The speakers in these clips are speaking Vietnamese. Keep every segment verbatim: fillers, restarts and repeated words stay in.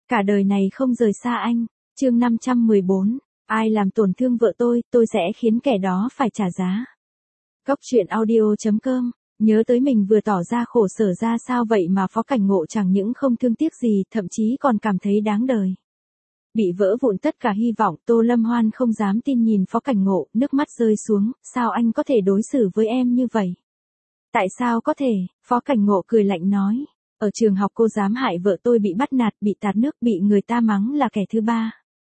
cả đời này không rời xa anh. Chương năm trăm mười bốn, ai làm tổn thương vợ tôi, tôi sẽ khiến kẻ đó phải trả giá. Góc truyện audio chấm com. Nhớ tới mình vừa tỏ ra khổ sở ra sao vậy mà Phó Cảnh Ngộ chẳng những không thương tiếc gì, thậm chí còn cảm thấy đáng đời. Bị vỡ vụn tất cả hy vọng, Tô Lâm Hoan không dám tin nhìn Phó Cảnh Ngộ, nước mắt rơi xuống, sao anh có thể đối xử với em như vậy? Tại sao có thể? Phó Cảnh Ngộ cười lạnh nói. Ở trường học cô dám hại vợ tôi, bị bắt nạt, bị tạt nước, bị người ta mắng là kẻ thứ ba.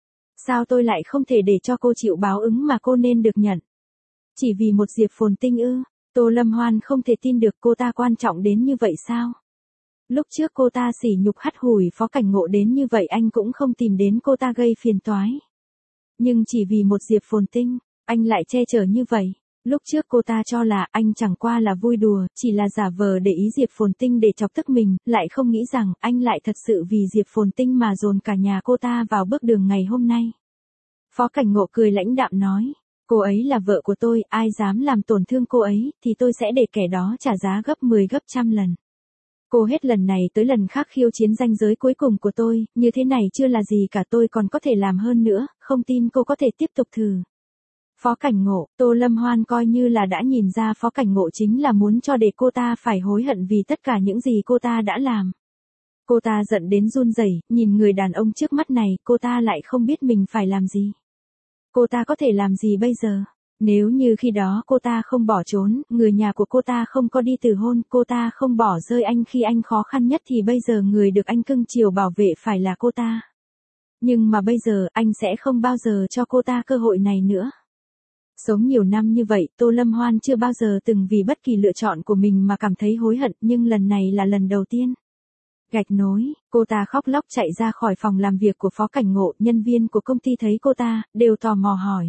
Sao tôi lại không thể để cho cô chịu báo ứng mà cô nên được nhận? Chỉ vì một Diệp Phồn Tinh ư? Tô Lâm Hoan không thể tin được cô ta quan trọng đến như vậy sao? Lúc trước cô ta sỉ nhục hắt hủi Phó Cảnh Ngộ đến như vậy anh cũng không tìm đến cô ta gây phiền toái. Nhưng chỉ vì một Diệp Phồn Tinh, anh lại che chở như vậy. Lúc trước cô ta cho là anh chẳng qua là vui đùa, chỉ là giả vờ để ý Diệp Phồn Tinh để chọc tức mình, lại không nghĩ rằng anh lại thật sự vì Diệp Phồn Tinh mà dồn cả nhà cô ta vào bước đường ngày hôm nay. Phó Cảnh Ngộ cười lãnh đạm nói, cô ấy là vợ của tôi, ai dám làm tổn thương cô ấy, thì tôi sẽ để kẻ đó trả giá gấp mười gấp trăm lần. Cô hết lần này tới lần khác khiêu chiến ranh giới cuối cùng của tôi, như thế này chưa là gì cả, tôi còn có thể làm hơn nữa, không tin cô có thể tiếp tục thử. Phó Cảnh Ngộ, Tô Lâm Hoan coi như là đã nhìn ra Phó Cảnh Ngộ chính là muốn cho để cô ta phải hối hận vì tất cả những gì cô ta đã làm. Cô ta giận đến run rẩy, nhìn người đàn ông trước mắt này, cô ta lại không biết mình phải làm gì. Cô ta có thể làm gì bây giờ? Nếu như khi đó cô ta không bỏ trốn, người nhà của cô ta không có đi từ hôn, cô ta không bỏ rơi anh khi anh khó khăn nhất thì bây giờ người được anh cưng chiều bảo vệ phải là cô ta. Nhưng mà bây giờ anh sẽ không bao giờ cho cô ta cơ hội này nữa. Sống nhiều năm như vậy, Tô Lâm Hoan chưa bao giờ từng vì bất kỳ lựa chọn của mình mà cảm thấy hối hận, nhưng lần này là lần đầu tiên. Gạch nối, cô ta khóc lóc chạy ra khỏi phòng làm việc của Phó Cảnh Ngộ, nhân viên của công ty thấy cô ta, đều tò mò hỏi.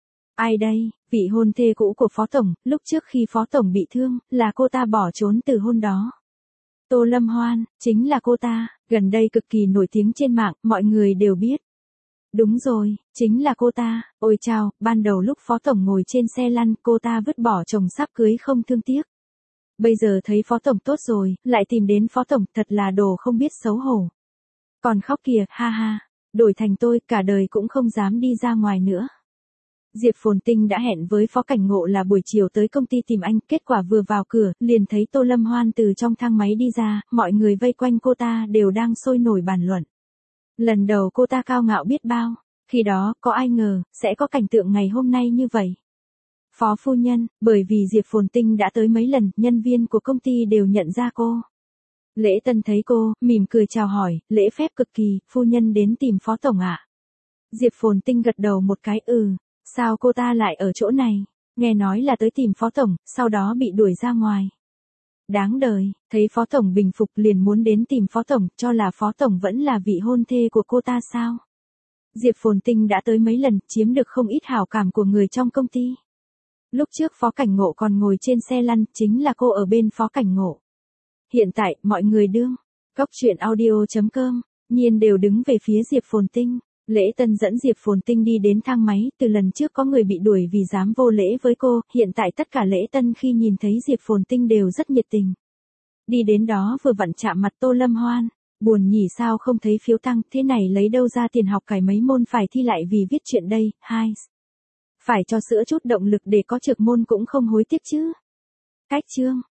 Ai đây? Vị hôn thê cũ của Phó Tổng, lúc trước khi Phó Tổng bị thương, là cô ta bỏ trốn từ hôn đó. Tô Lâm Hoan, chính là cô ta, gần đây cực kỳ nổi tiếng trên mạng, mọi người đều biết. Đúng rồi, chính là cô ta, ôi chao, ban đầu lúc Phó Tổng ngồi trên xe lăn, cô ta vứt bỏ chồng sắp cưới không thương tiếc. Bây giờ thấy Phó Tổng tốt rồi, lại tìm đến Phó Tổng, thật là đồ không biết xấu hổ. Còn khóc kìa, ha ha, đổi thành tôi, cả đời cũng không dám đi ra ngoài nữa. Diệp Phồn Tinh đã hẹn với Phó Cảnh Ngộ là buổi chiều tới công ty tìm anh, kết quả vừa vào cửa, liền thấy Tô Lâm Hoan từ trong thang máy đi ra, mọi người vây quanh cô ta đều đang sôi nổi bàn luận. Lần đầu cô ta cao ngạo biết bao, khi đó có ai ngờ, sẽ có cảnh tượng ngày hôm nay như vậy. Phó phu nhân, bởi vì Diệp Phồn Tinh đã tới mấy lần, nhân viên của công ty đều nhận ra cô. Lễ Tân thấy cô, mỉm cười chào hỏi, lễ phép cực kỳ, phu nhân đến tìm Phó Tổng ạ. À? Diệp Phồn Tinh gật đầu một cái, ừ, sao cô ta lại ở chỗ này, nghe nói là tới tìm Phó Tổng, sau đó bị đuổi ra ngoài. Đáng đời, thấy Phó Tổng bình phục liền muốn đến tìm Phó Tổng, cho là Phó Tổng vẫn là vị hôn thê của cô ta sao? Diệp Phồn Tinh đã tới mấy lần, chiếm được không ít hảo cảm của người trong công ty. Lúc trước Phó Cảnh Ngộ còn ngồi trên xe lăn, chính là cô ở bên Phó Cảnh Ngộ. Hiện tại, mọi người đương, góc truyện audio chấm com, nhiên đều đứng về phía Diệp Phồn Tinh. Lễ Tân dẫn Diệp Phồn Tinh đi đến thang máy, từ lần trước có người bị đuổi vì dám vô lễ với cô, hiện tại tất cả Lễ Tân khi nhìn thấy Diệp Phồn Tinh đều rất nhiệt tình. Đi đến đó vừa vặn chạm mặt Tô Lâm Hoan, buồn nhỉ sao không thấy phiếu tăng, thế này lấy đâu ra tiền học cải mấy môn phải thi lại vì viết chuyện đây, hai. Phải cho sữa chút động lực để có trược môn cũng không hối tiếc chứ. Cách chương.